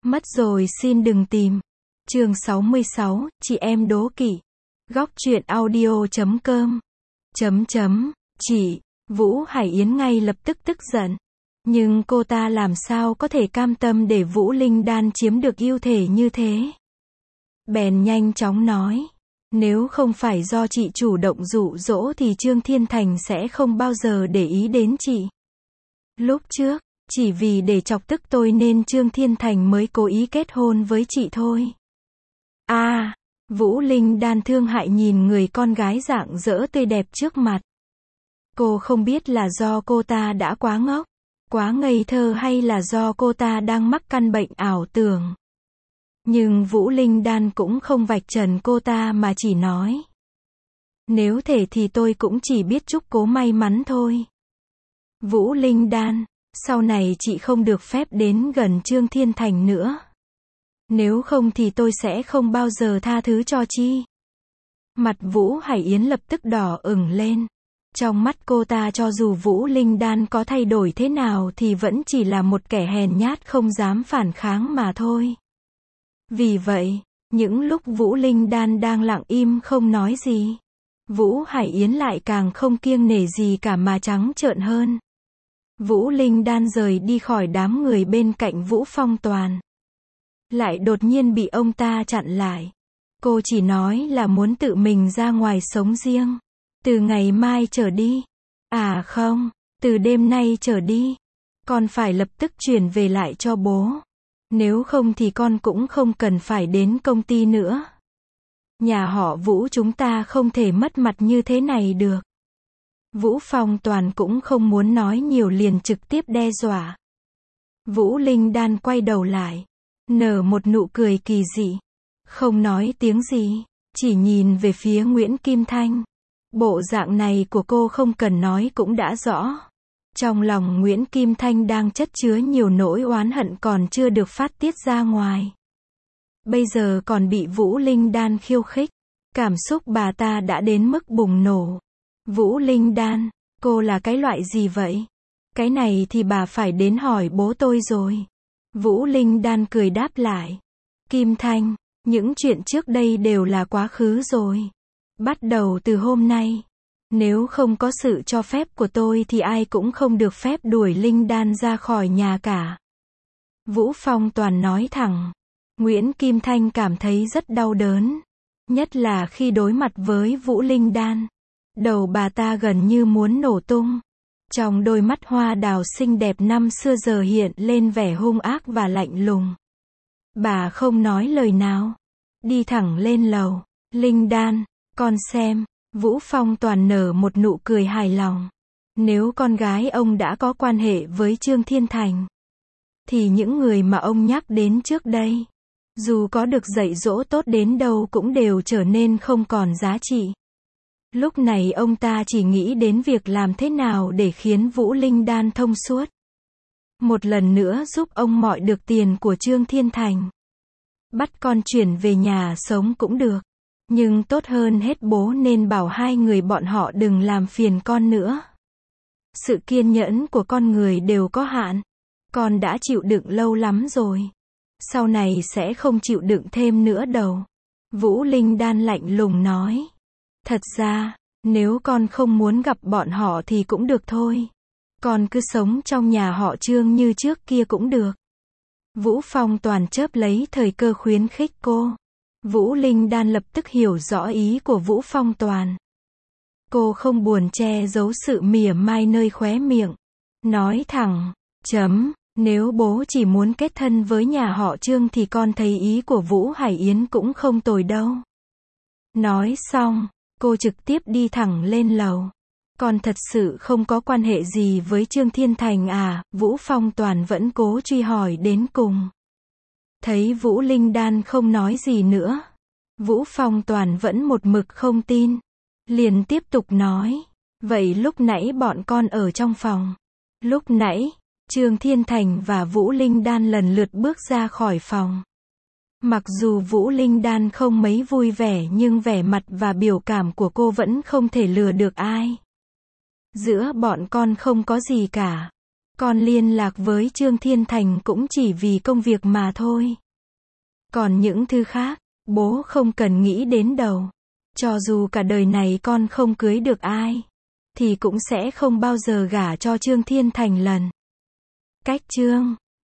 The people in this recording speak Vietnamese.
Mất rồi xin đừng tìm. Chương 66, chị em đố kỵ. Góc truyện audio.com. Chị, Vũ Hải Yến ngay lập tức tức giận. Nhưng cô ta làm sao có thể cam tâm để Vũ Linh Đan chiếm được ưu thể như thế. Bèn nhanh chóng nói. Nếu không phải do chị chủ động dụ dỗ thì Trương Thiên Thành sẽ không bao giờ để ý đến chị. Lúc trước, chỉ vì để chọc tức tôi nên Trương Thiên Thành mới cố ý kết hôn với chị thôi. Vũ Linh Đan thương hại nhìn người con gái rạng rỡ tươi đẹp trước mặt. Cô không biết là do cô ta đã quá ngốc, quá ngây thơ hay là do cô ta đang mắc căn bệnh ảo tưởng. Nhưng Vũ Linh Đan cũng không vạch trần cô ta mà chỉ nói. Nếu thể thì tôi cũng chỉ biết chúc cô may mắn thôi. Vũ Linh Đan, sau này chị không được phép đến gần Trương Thiên Thành nữa. Nếu không thì tôi sẽ không bao giờ tha thứ cho chị. Mặt Vũ Hải Yến lập tức đỏ ửng lên. Trong mắt cô ta cho dù Vũ Linh Đan có thay đổi thế nào thì vẫn chỉ là một kẻ hèn nhát không dám phản kháng mà thôi. Vì vậy, những lúc Vũ Linh Đan đang lặng im không nói gì, Vũ Hải Yến lại càng không kiêng nể gì cả mà trắng trợn hơn. Vũ Linh Đan rời đi khỏi đám người bên cạnh Vũ Phong Toàn. Lại đột nhiên bị ông ta chặn lại. Cô chỉ nói là muốn tự mình ra ngoài sống riêng. Từ ngày mai trở đi. Không, từ đêm nay trở đi. Con phải lập tức chuyển về lại cho bố. Nếu không thì con cũng không cần phải đến công ty nữa. Nhà họ Vũ chúng ta không thể mất mặt như thế này được. Vũ Phong Toàn cũng không muốn nói nhiều liền trực tiếp đe dọa. Vũ Linh Đan quay đầu lại, nở một nụ cười kỳ dị. Không nói tiếng gì, chỉ nhìn về phía Nguyễn Kim Thanh. Bộ dạng này của cô không cần nói cũng đã rõ. Trong lòng Nguyễn Kim Thanh đang chất chứa nhiều nỗi oán hận còn chưa được phát tiết ra ngoài. Bây giờ còn bị Vũ Linh Đan khiêu khích. Cảm xúc bà ta đã đến mức bùng nổ. Vũ Linh Đan, cô là cái loại gì vậy? Cái này thì bà phải đến hỏi bố tôi rồi. Vũ Linh Đan cười đáp lại. Kim Thanh, những chuyện trước đây đều là quá khứ rồi. Bắt đầu từ hôm nay, nếu không có sự cho phép của tôi thì ai cũng không được phép đuổi Linh Đan ra khỏi nhà cả. Vũ Phong Toàn nói thẳng. Nguyễn Kim Thanh cảm thấy rất đau đớn. Nhất là khi đối mặt với Vũ Linh Đan. Đầu bà ta gần như muốn nổ tung. Trong đôi mắt hoa đào xinh đẹp năm xưa giờ hiện lên vẻ hung ác và lạnh lùng. Bà không nói lời nào. Đi thẳng lên lầu. Linh Đan, con xem. Vũ Phong Toàn nở một nụ cười hài lòng. Nếu con gái ông đã có quan hệ với Trương Thiên Thành, thì những người mà ông nhắc đến trước đây, dù có được dạy dỗ tốt đến đâu cũng đều trở nên không còn giá trị. Lúc này ông ta chỉ nghĩ đến việc làm thế nào để khiến Vũ Linh Đan thông suốt. Một lần nữa giúp ông mọi được tiền của Trương Thiên Thành. Bắt con chuyển về nhà sống cũng được. Nhưng tốt hơn hết bố nên bảo hai người bọn họ đừng làm phiền con nữa. Sự kiên nhẫn của con người đều có hạn. Con đã chịu đựng lâu lắm rồi. Sau này sẽ không chịu đựng thêm nữa đâu. Vũ Linh Đan lạnh lùng nói. Thật ra, nếu con không muốn gặp bọn họ thì cũng được thôi. Con cứ sống trong nhà họ Trương như trước kia cũng được. Vũ Phong Toàn chớp lấy thời cơ khuyến khích cô. Vũ Linh Đan lập tức hiểu rõ ý của Vũ Phong Toàn. Cô không buồn che giấu sự mỉa mai nơi khóe miệng. Nói thẳng, nếu bố chỉ muốn kết thân với nhà họ Trương thì con thấy ý của Vũ Hải Yến cũng không tồi đâu. Nói xong, cô trực tiếp đi thẳng lên lầu. Con thật sự không có quan hệ gì với Trương Thiên Thành à? Vũ Phong Toàn vẫn cố truy hỏi đến cùng. Thấy Vũ Linh Đan không nói gì nữa, Vũ Phong Toàn vẫn một mực không tin. Liền tiếp tục nói. Vậy lúc nãy bọn con ở trong phòng. Lúc nãy, Trương Thiên Thành và Vũ Linh Đan lần lượt bước ra khỏi phòng. Mặc dù Vũ Linh Đan không mấy vui vẻ nhưng vẻ mặt và biểu cảm của cô vẫn không thể lừa được ai. Giữa bọn con không có gì cả. Con liên lạc với Trương Thiên Thành cũng chỉ vì công việc mà thôi. Còn những thứ khác, bố không cần nghĩ đến đâu. Cho dù cả đời này con không cưới được ai, thì cũng sẽ không bao giờ gả cho Trương Thiên Thành lần. Cách chương